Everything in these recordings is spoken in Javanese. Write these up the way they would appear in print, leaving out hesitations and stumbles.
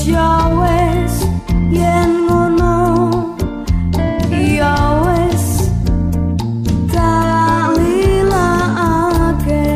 ya wes yen ngono ya wes tak lilakake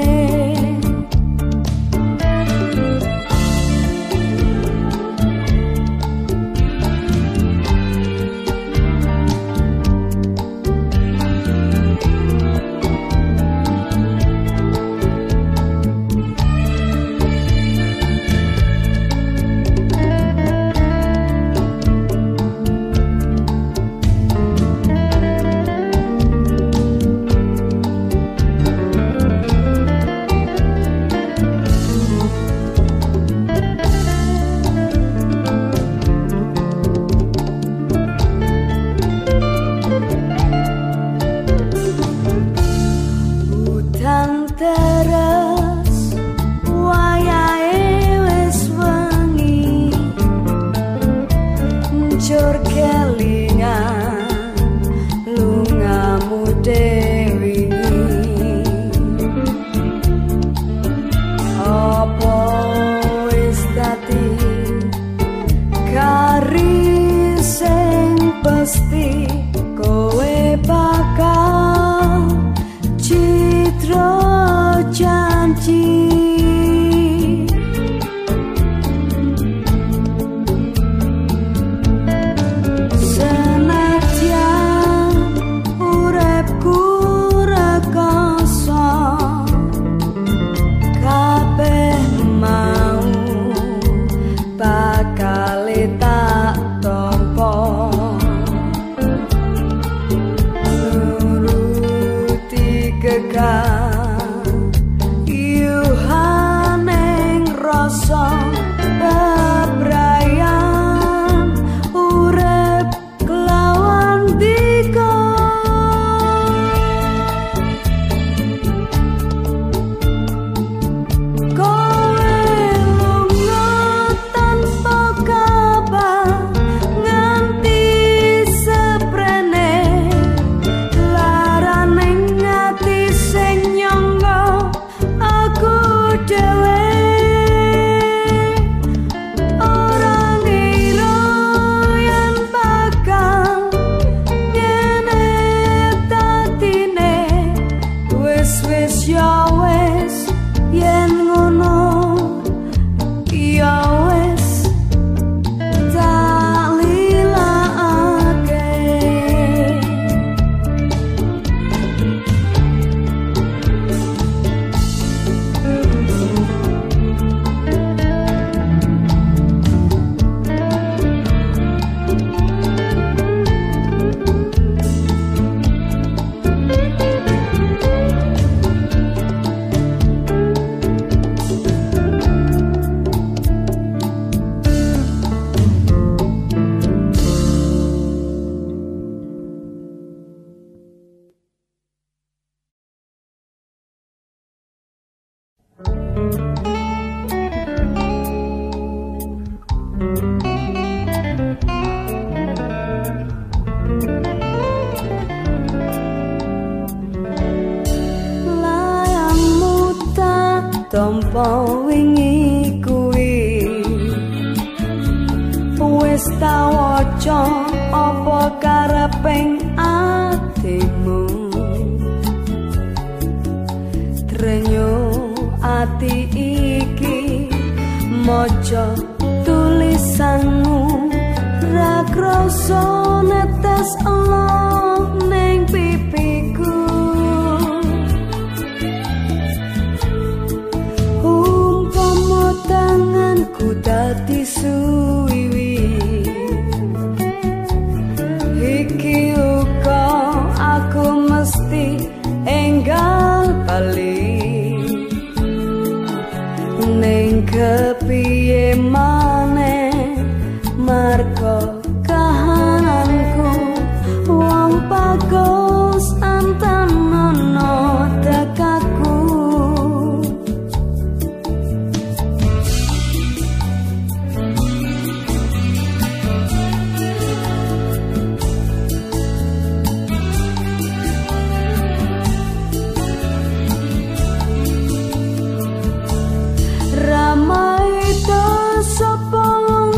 tompo wingi kuwi wis ta waca apa kareping atimu trenyo ati iki maca tulisanmu ra krasa netes Allah ning pipiku tanganku dadi suwiwi iki uga aku mesti enggal bali ning kepiye maneh marga kahananku wong bagus antanono dekatku ramai to sapa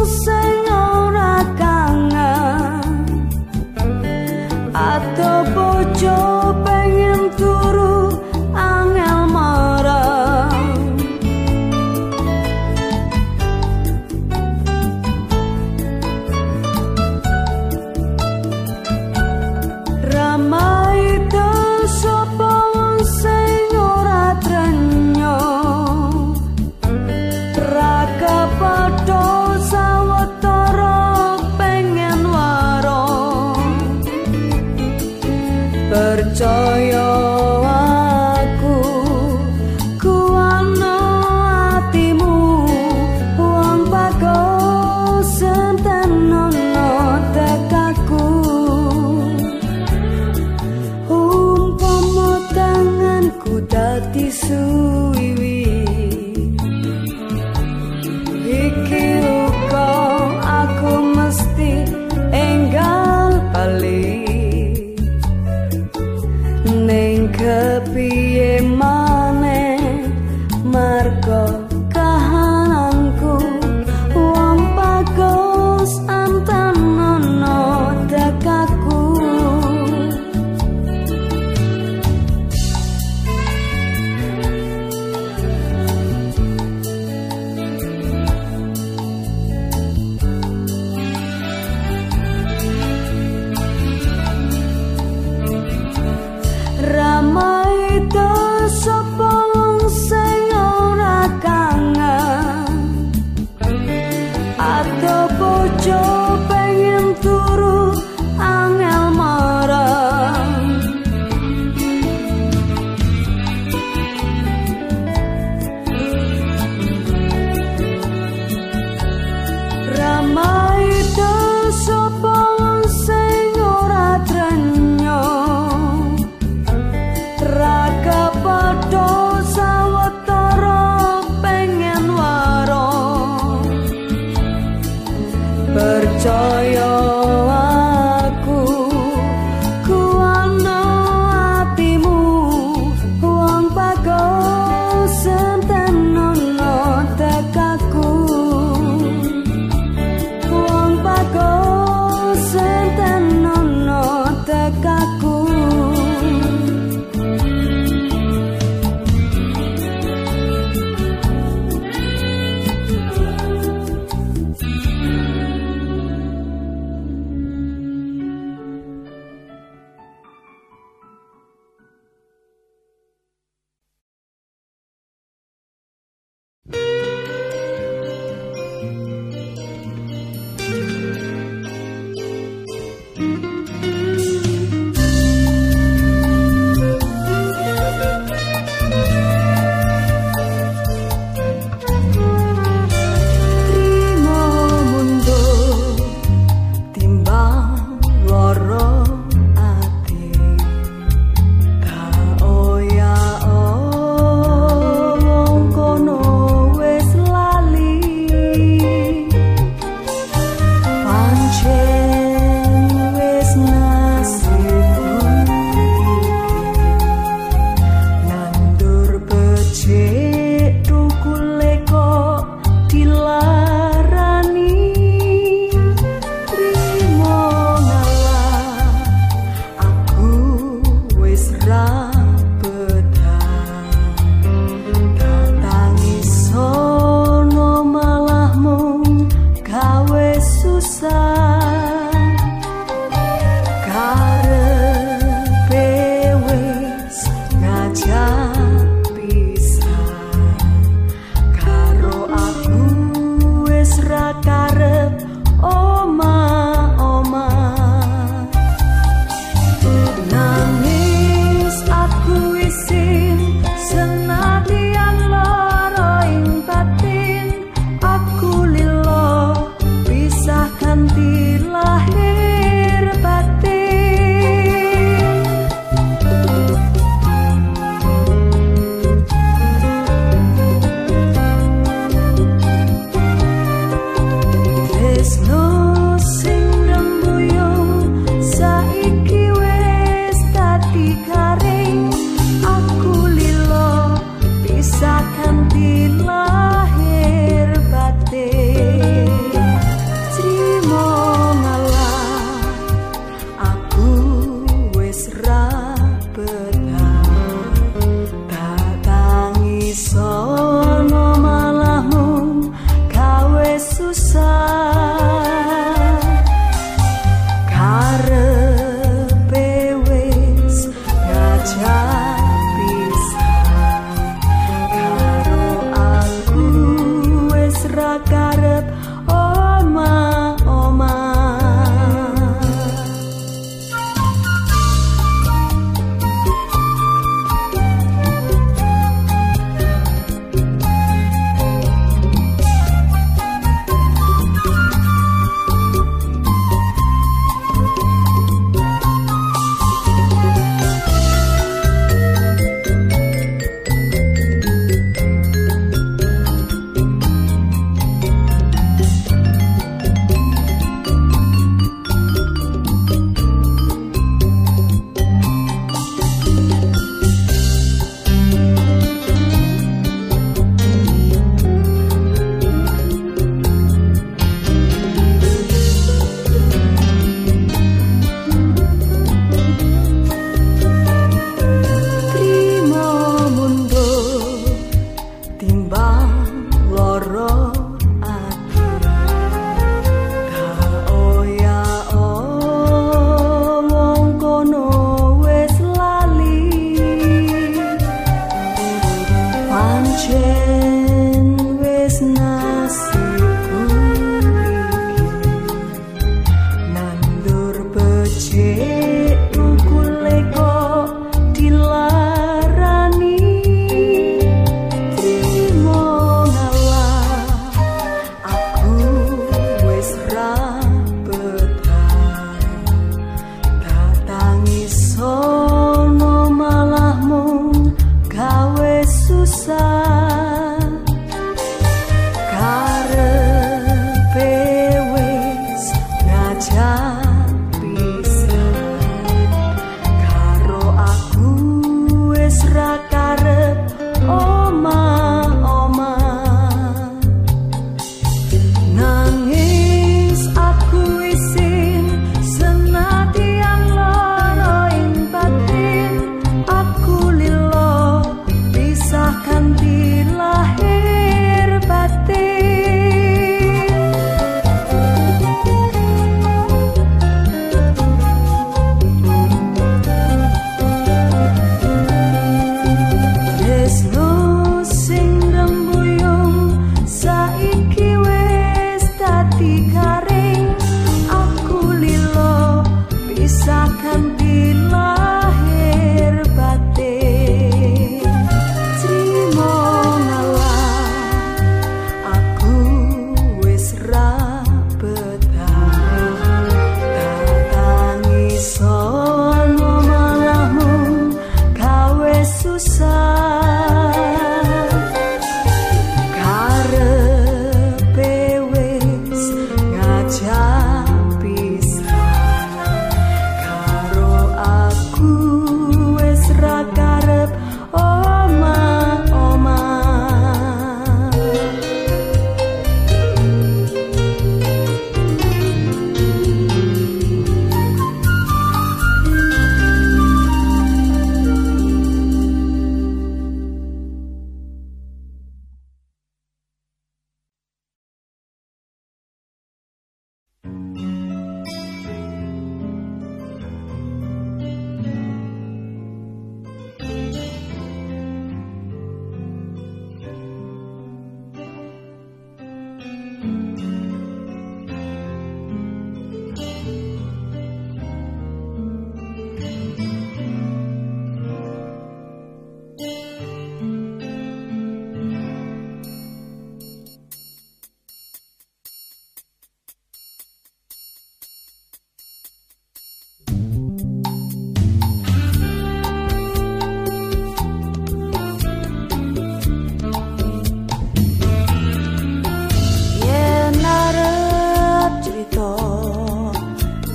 percaya aku kuwana atimu wong bagus sentenono tekaku wong bagus sentenono tekaku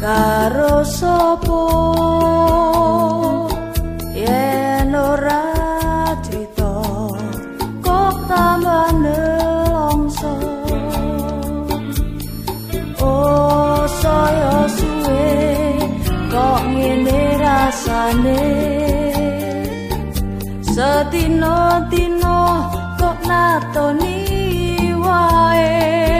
karo sapa yen ora crita kok tambah nelongso oh saya suwe kok ngene rasane sedina-dina kok natoni wae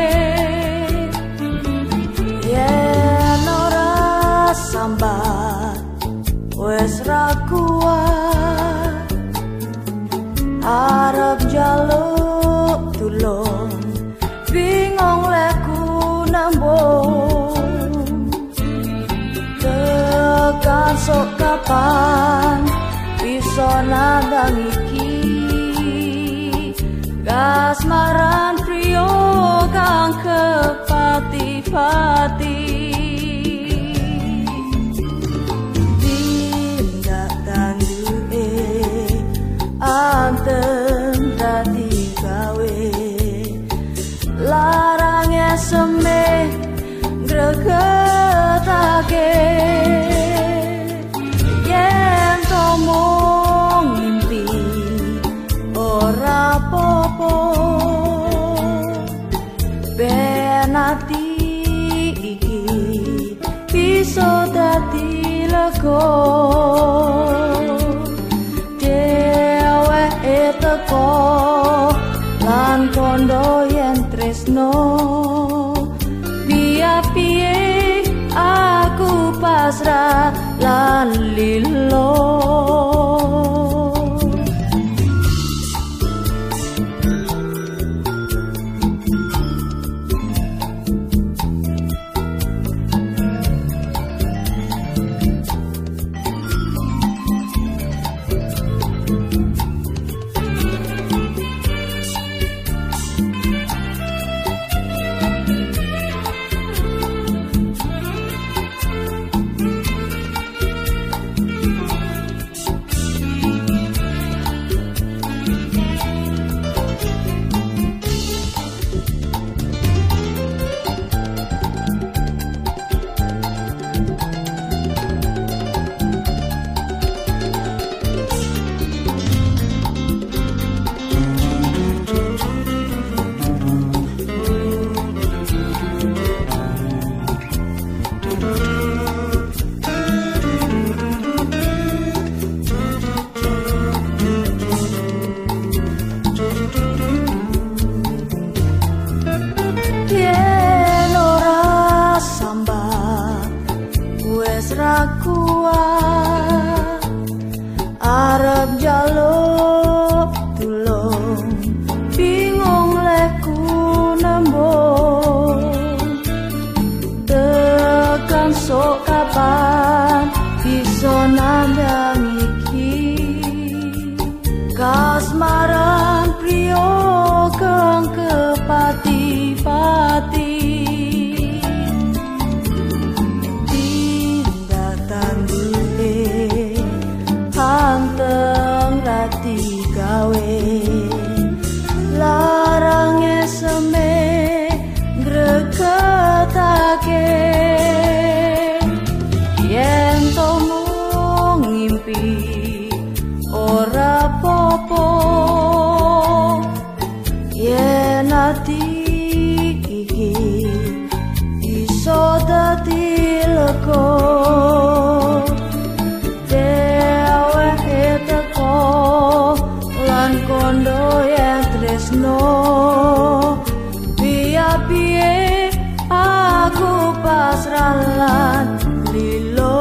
yen ora sambat wes ra kuat arep jaluk tulung bingung leku nambung tekan sok kapan bisa nandang iki kasmaran priyo kang kepati-pati tindak tanduke anteng dadi gawe larange semeh gregetake yen tomong mimpi ora popo ben ati iki bisa dadi lega dheweke teko lan kondo yen tresno piye aku pasrah lan lilo arep jaluk tulung bingung leku nembung tekan sok kapan bisa nandang iki kasmaran priyo kang kepati-pati anteng rati gawe larange semeh gregetake yen tomong ngimpi ora popo yen ati iki iso dadi lega kondo yen tresno piye aku pasrah lan lilo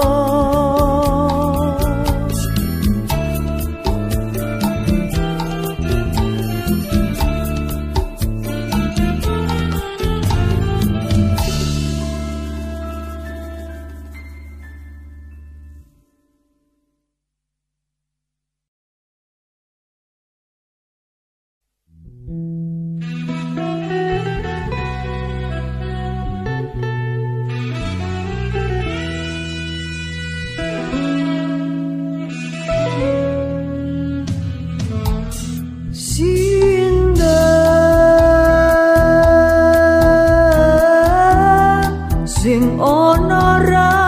sing ana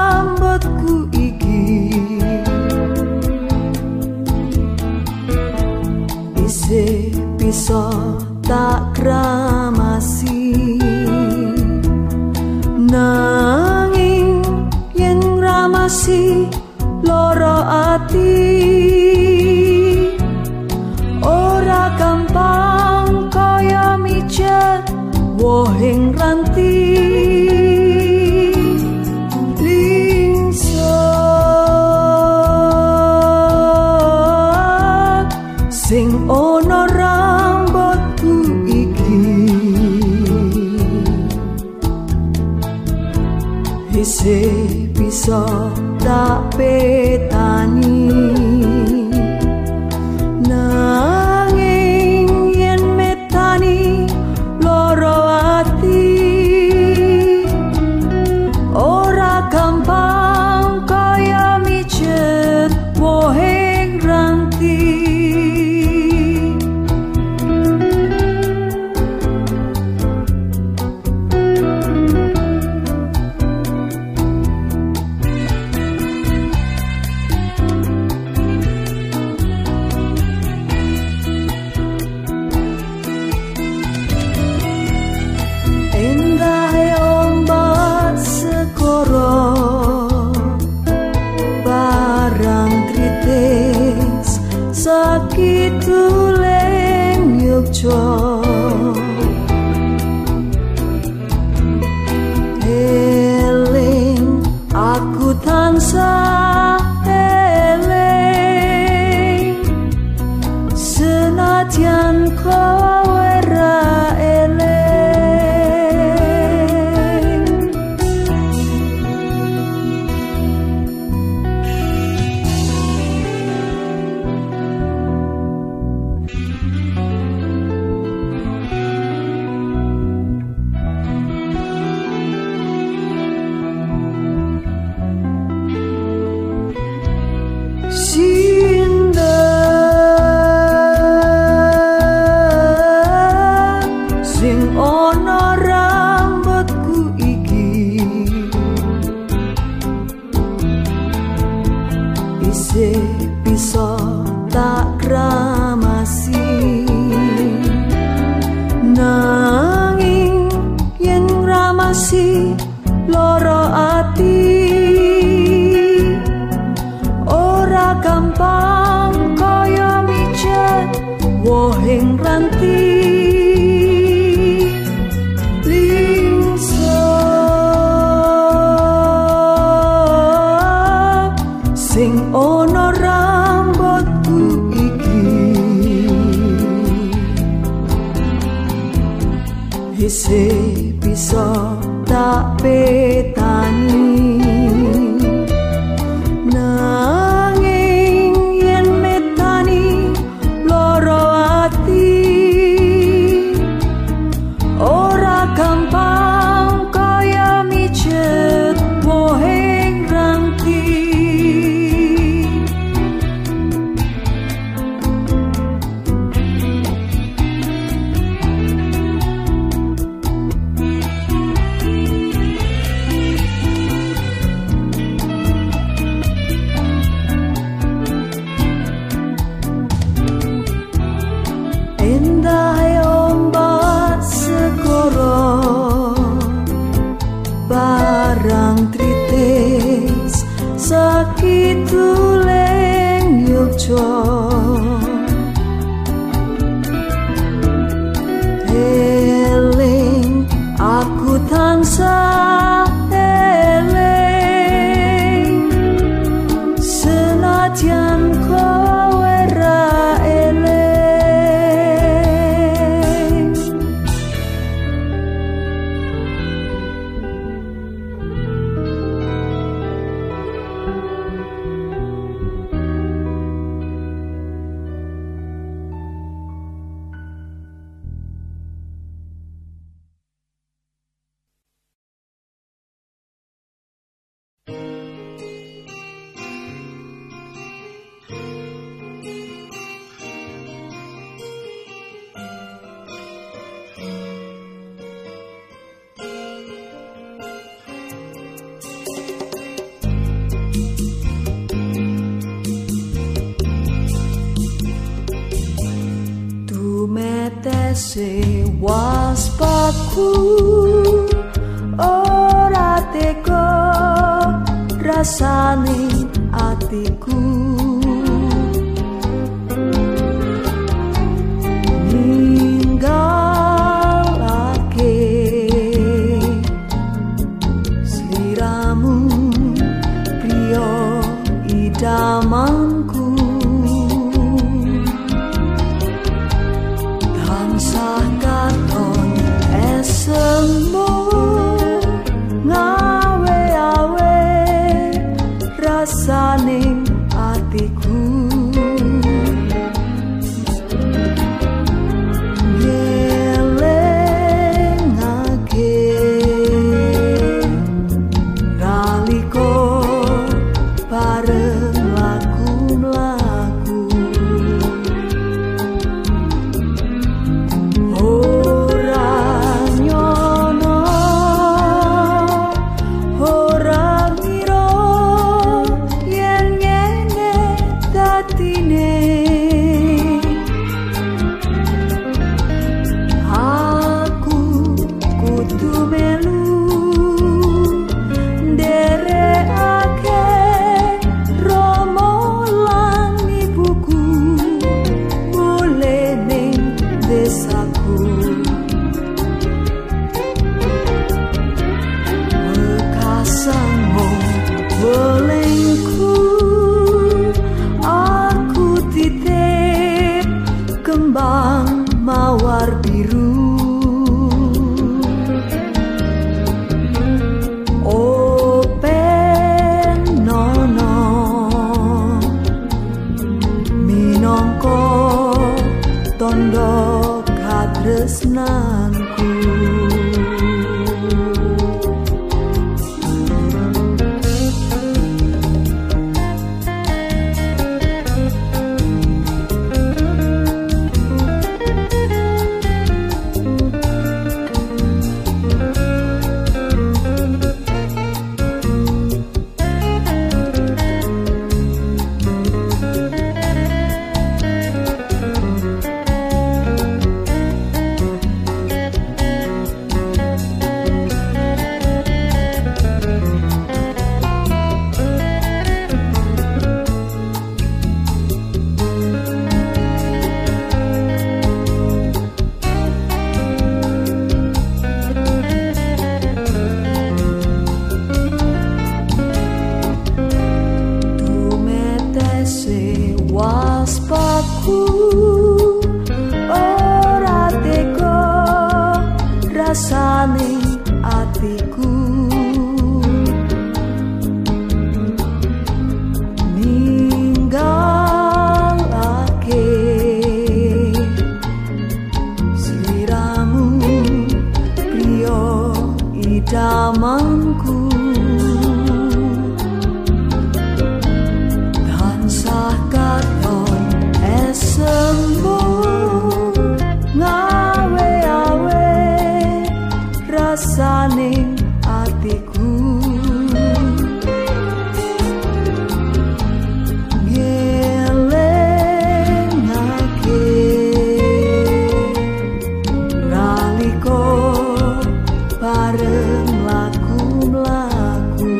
bisa tak kramasi, nanging yen ngramasi loro ati ora gampang kaya mijet wohing ranti. Sing ono rambutku iki isih bisa tak petani, nanging yen metani loro ati ora gampang kaya mijet wohing ranti. Sakit tuleng yukjo eling aku tansah eling senadyan kowe ra eling. Sing ono rambutku iki isih bisa tak kramasi, nanging yen ngramasi loro ati ora gampang kaya mijet wohing ranti. Sing ono rambutku iki isih bisa tak petani, nanging yen metani loro ati ora gampang kaya mijet wohing ranti. Endahe ombak segoro barang tritis sakit tuleng yukjo eling aku tansah eling senadyan kowe ra eling. waspaku ora teko rasane atiku ninggalake sliramu priya idamanku tansah katon esemu ngawe-awe rasaning atiku ngelingake nalika bareng laku mlaku ora nyono ora mira yen ngene tatine aku kudu melu nderekake Rama lan ibuku mulih ning desaku mekasanmu bolehku aku titip kembang mawar biru open nono minangka tondo katresnanku waspaku ora teko rasane atiku ninggalake sliramu priya idamanku tansah katon esemu ngawe-awe rasaning atiku ngelingake nalika bareng laku mlaku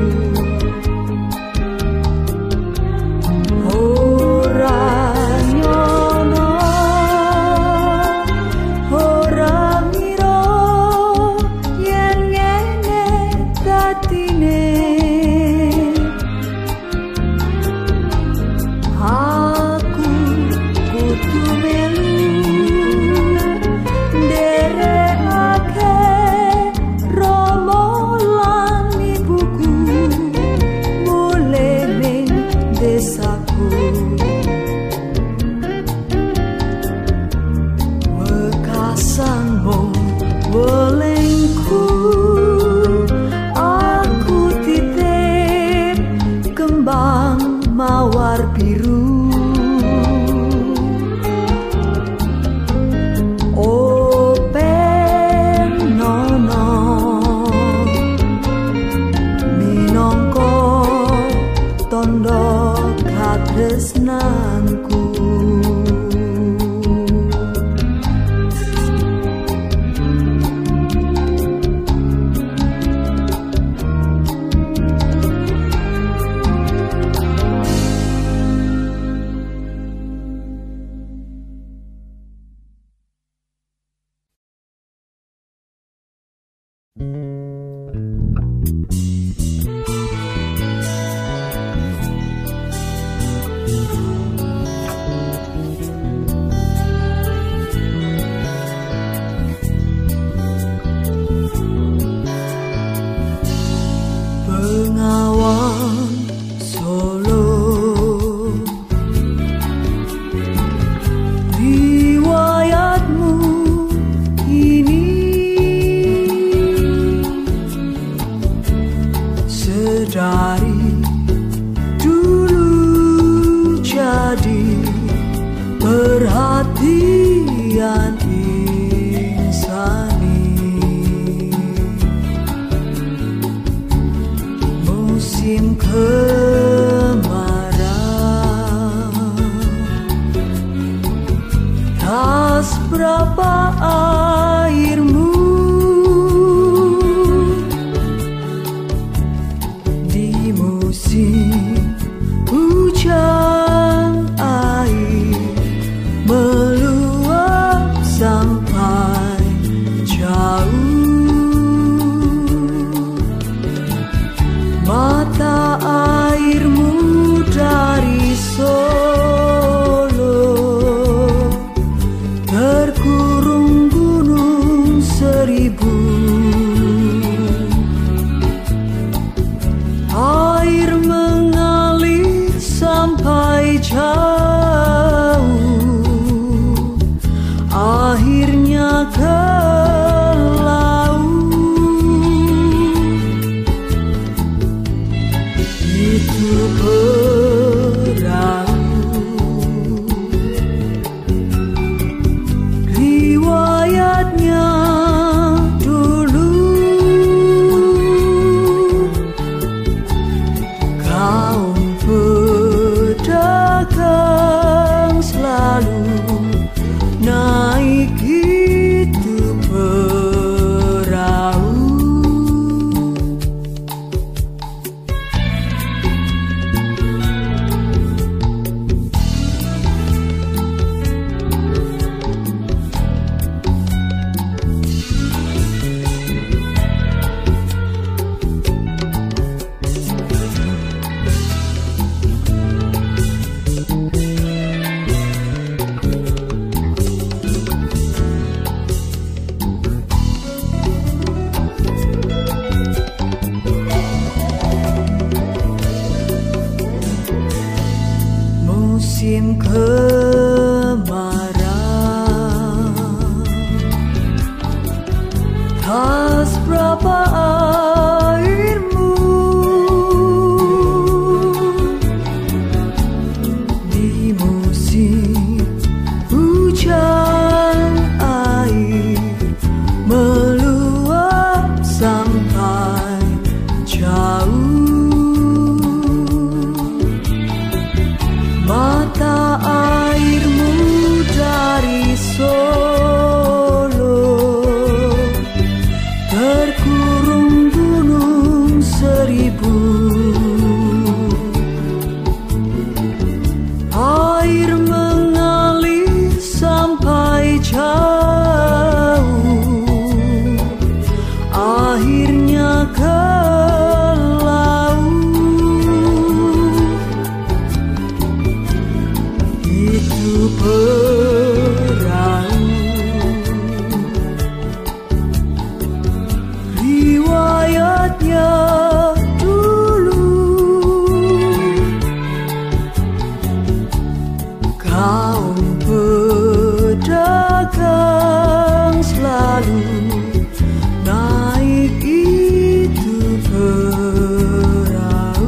ora nyono ora mira yen ngene tatine aku kudu melu nderekake Rama lan ibuku mulih ning desaku mekasanmu bolehku aku dari dulu jadi perhatian insani. Musim kemarau tak seberapa airmu, di musim hujan air meluap sampai jauh. Mata airmu dari Solo terkurung gunung seribu. Air mengalir sampai jauh, akhirnya ke laut. Itu perahu, riwayatnya dulu. Kaum pedagang selalu naik itu perahu. Musim kemarau tak seberapa airmu, di musim hujan air meluap sampai jauh. Mata airmu dari Solo terkurung gunung seribu. Air mengalir sampai jauh, akhirnya ke perahu, riwayatnya dulu. Kaum pedagang selalu naik itu perahu.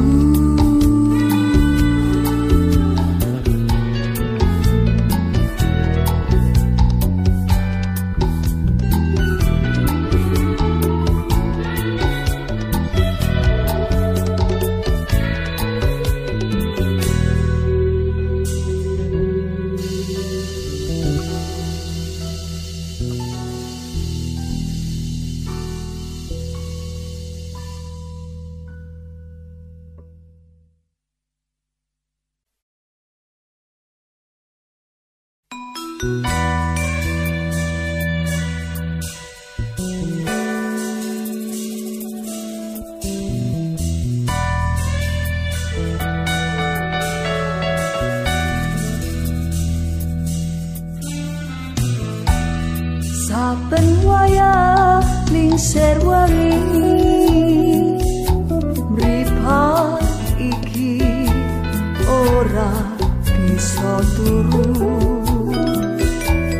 Saben wayah lingser wangi, mripat iki ora bisa turu.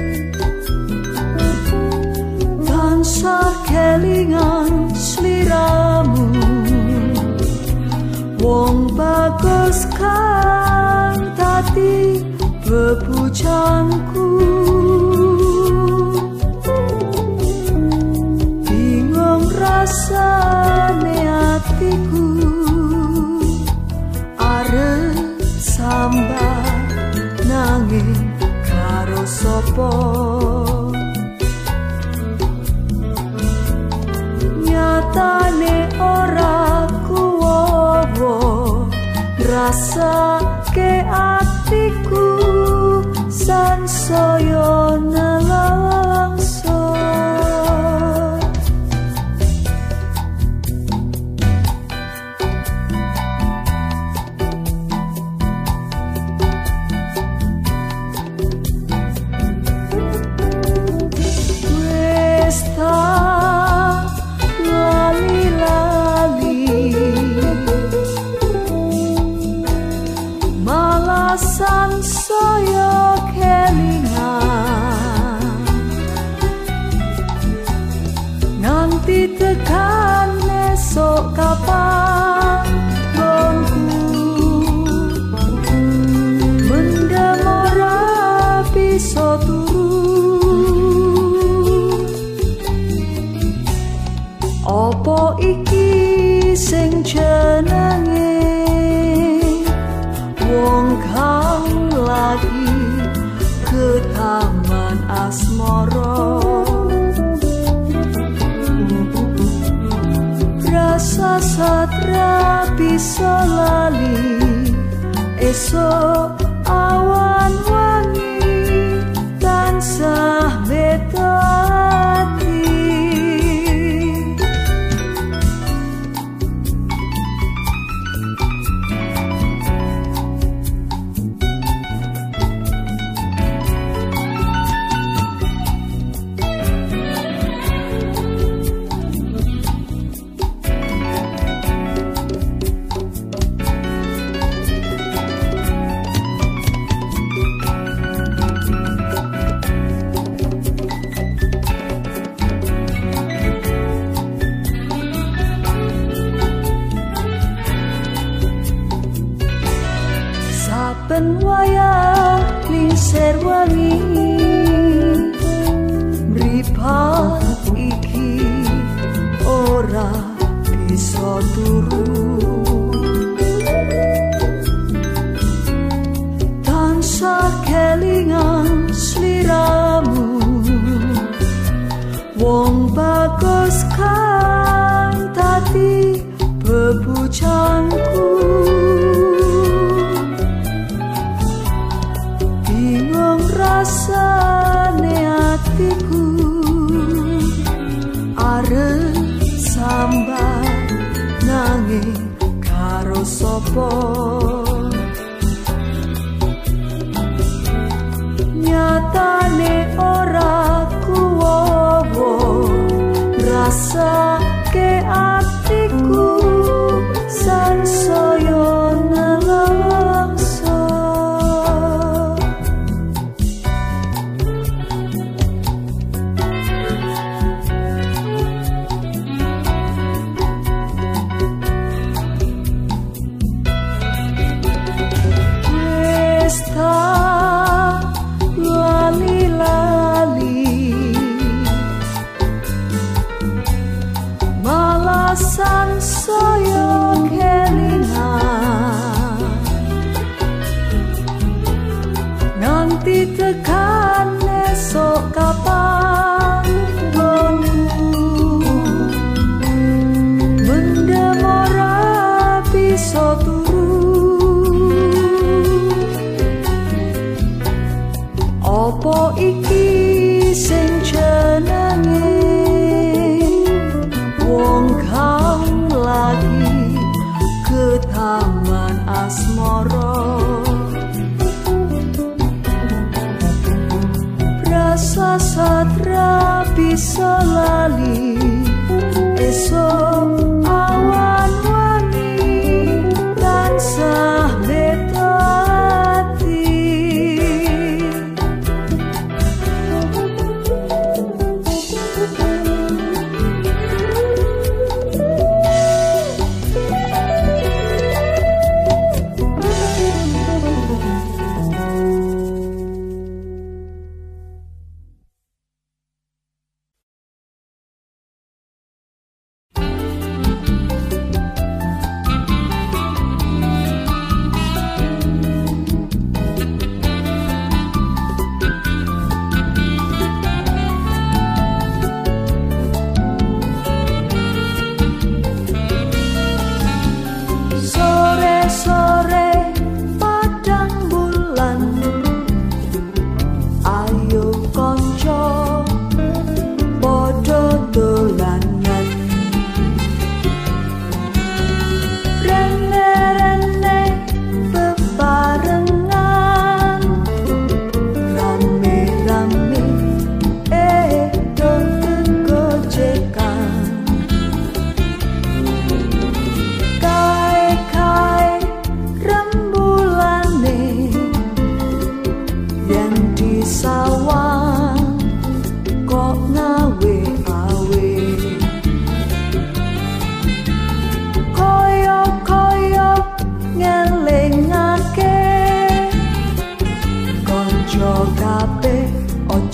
bagus kang tadi bebujangku, bingung rasane atiku arep sambat nanging karo sapa. Nyatane ora kuwowo rasa ke atiku sansaya nelangso. Wes tak sansaya kelingan nganti tekan esok kapan gonku mendem ora bisa turu. Apa iki sing jenenge wong kang lagi ke taman asmara, rasa satra bisa lali esok awan wangi tansah beda hati. Saben wayah lingsir wangi mripat iki ora bisa turu. Tansah kelingan sliramu wong bagus kang tadi bebujangku, rasane atiku arep sambat nanging karo sapa. Nyatane ora kuwowo rasa ke atiku sansaya nelangso. Sansaya kelingan nganti tekan esok kapan gonku mendem ora bisa turu. Apa iki sing jenenge wong kang lagi ke taman asmara, rasa satra bisa lali esok awan wangi tansah beda hati.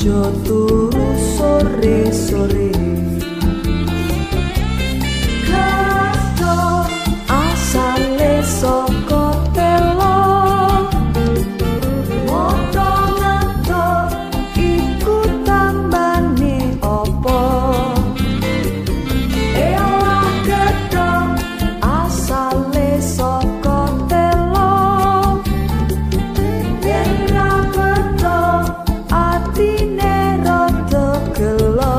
ojo turu sore-sore. Gato asale saka telo, moto-moto iku tambane opo. Elah gato asale saka telo, yen ra beto atine rada gelo.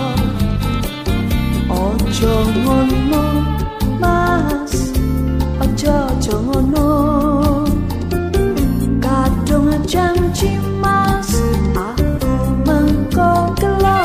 Ojo ngono mas, ojo ngono, kadung janji mas, aku mengko gelo.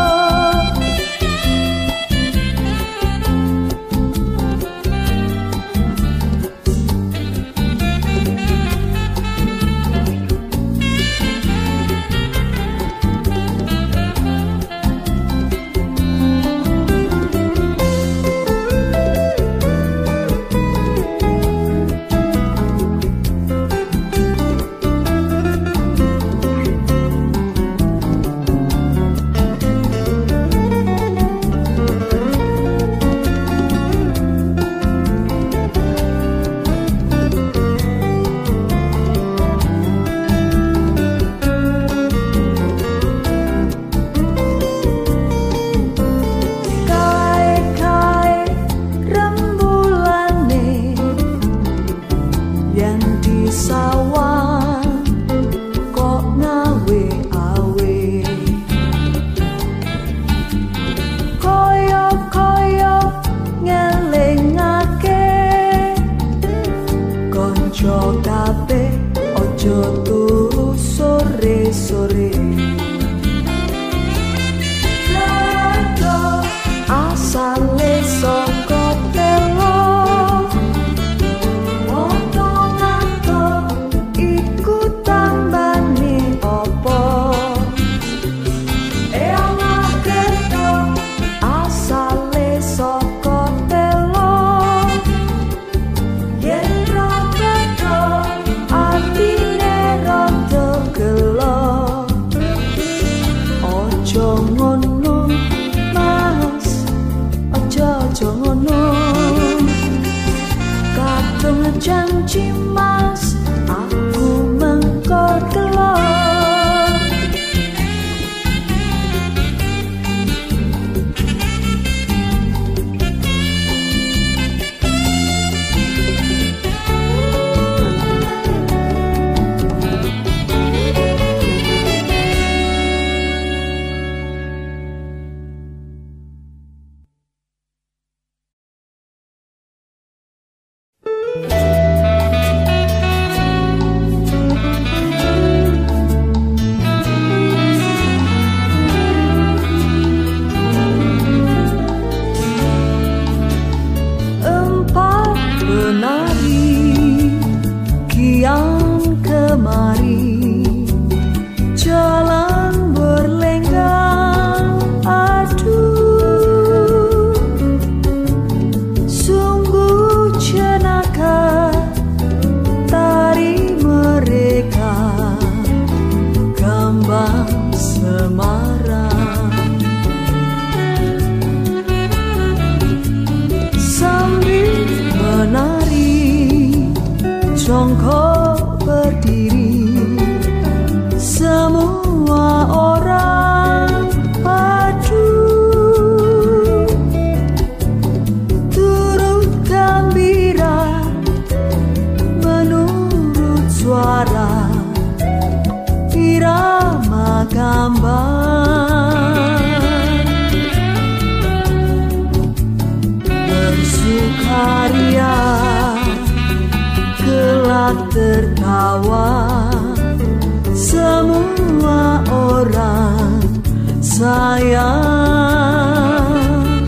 Ojo turu sore-sore. Gato asale saka telo, moto-moto iku tambane opo. Elah gato asale saka telo, yen ra beto atine rada gelo. Ojo ngono mas, ojo ngono, kadung janji mas, aku mengko gelo. Empat penari kian kemari, jalan berlenggang aduh. Sungguh jenaka tari mereka, gambang Semarang. Sambil menari, jongkok berdiri, semua orang aduh, turut gembira menurut suara irama gambang. Bersukaria kelak tertawa, semua orang sayang.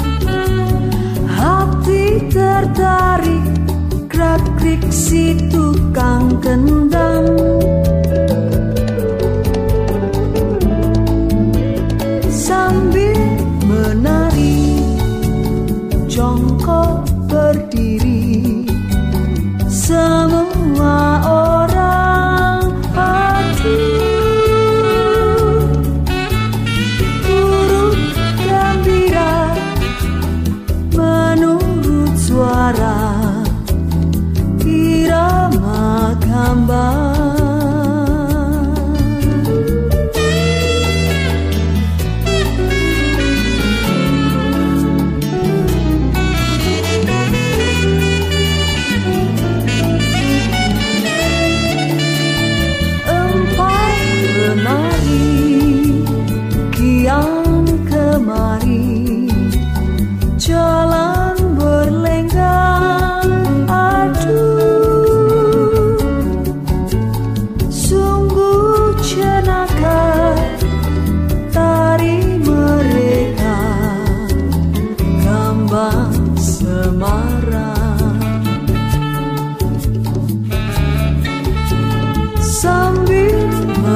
Hati tertarik gerak-gerik si tukang kendang, sambil menari jongkok berdiri, semua orang aduh,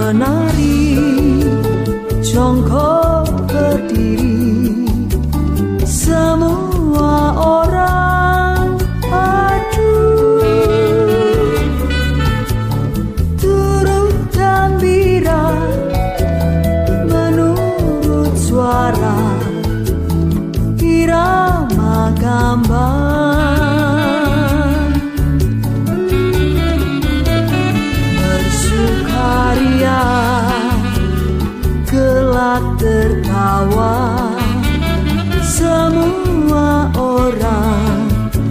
menari, jongkok berdiri, semua orang aduh, turut gembira menurut suara irama gambang, bersukaria gelak tertawa, semua orang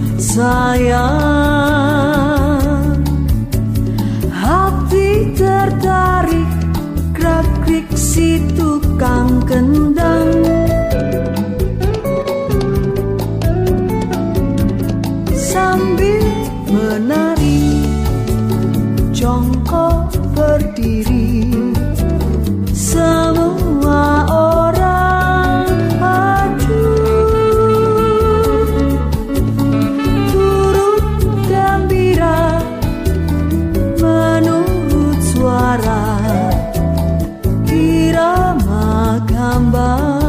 sayang. Hati tertarik gerak-gerik si tukang kendang, sambil menari, jongkok berdiri, semua orang aduh, turut gembira menurut suara irama gambang.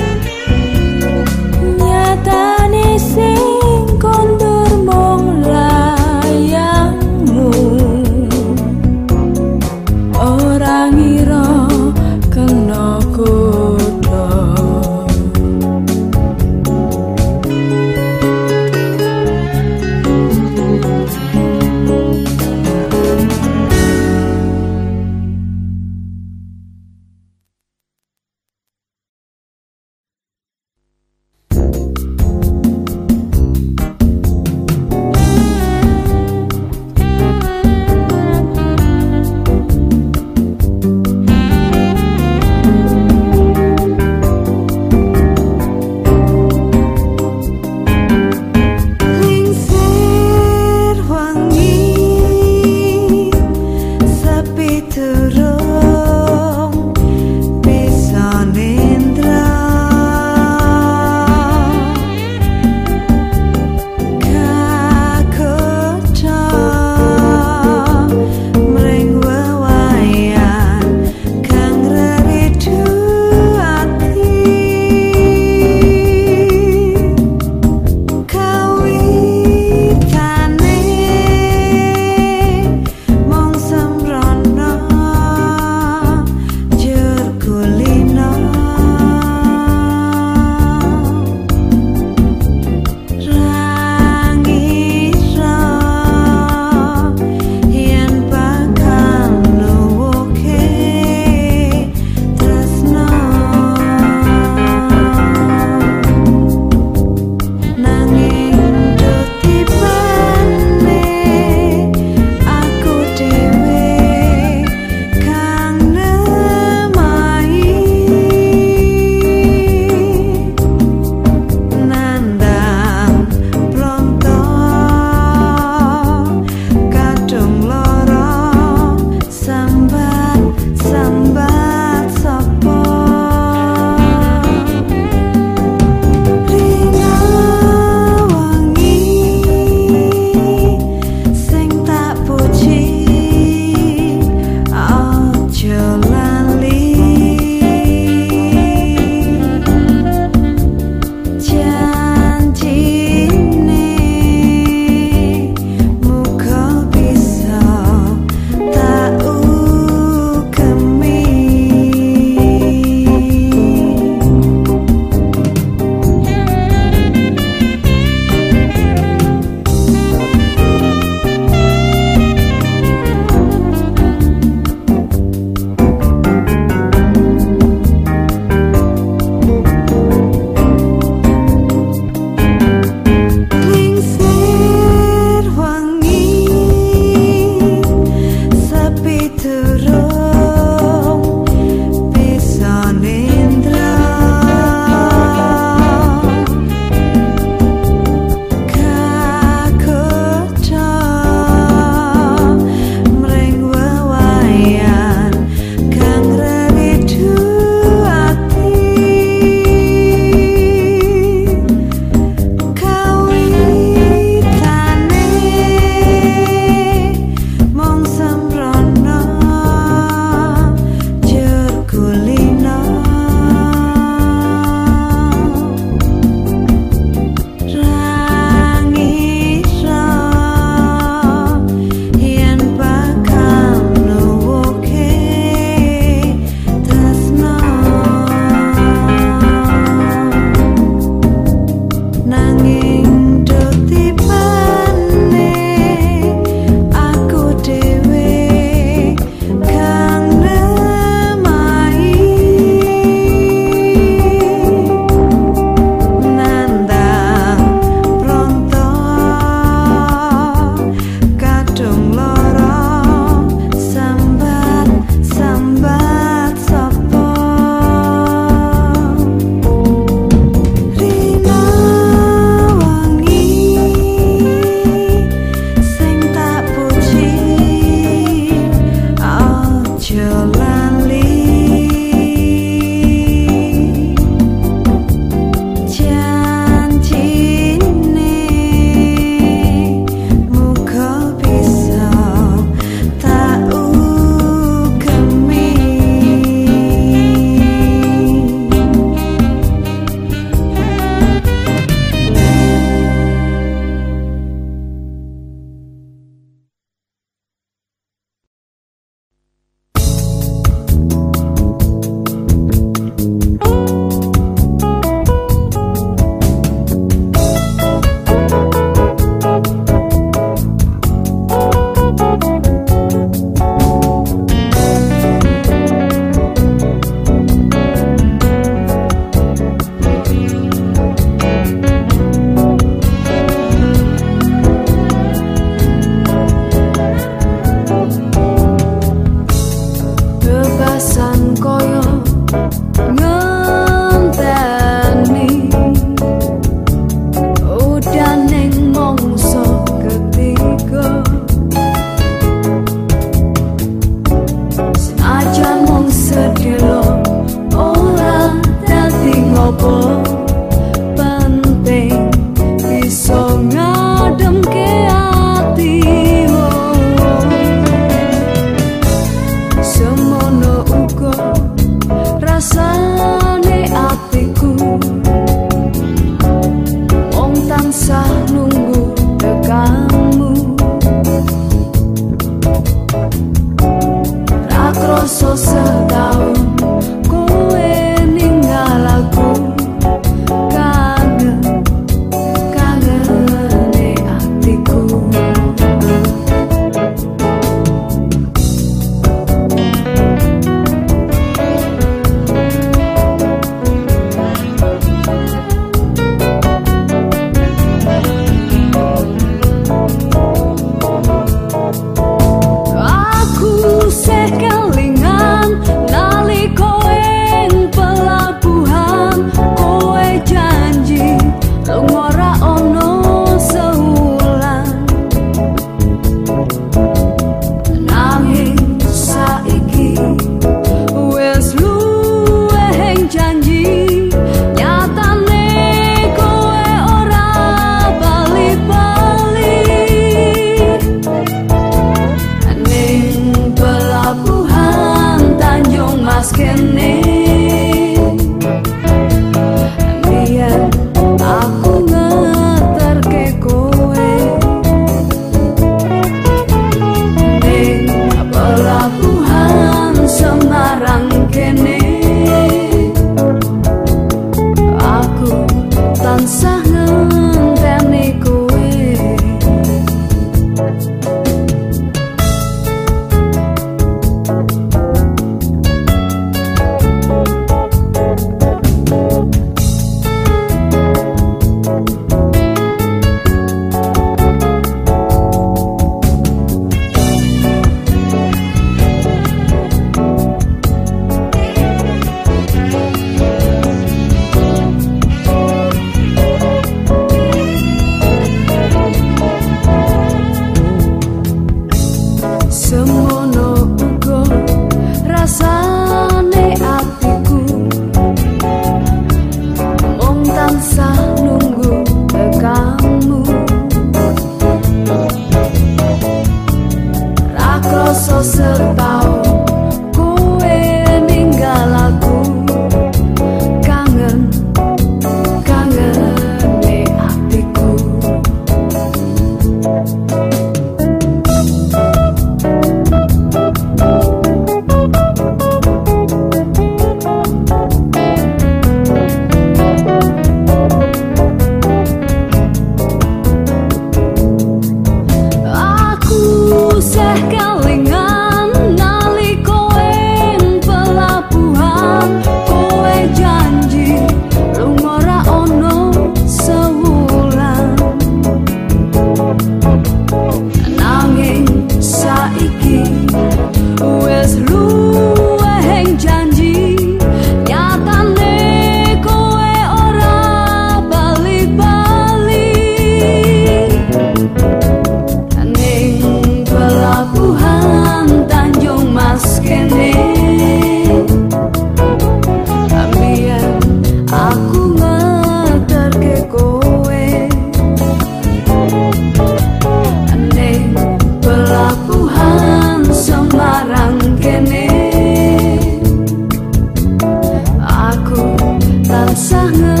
sangat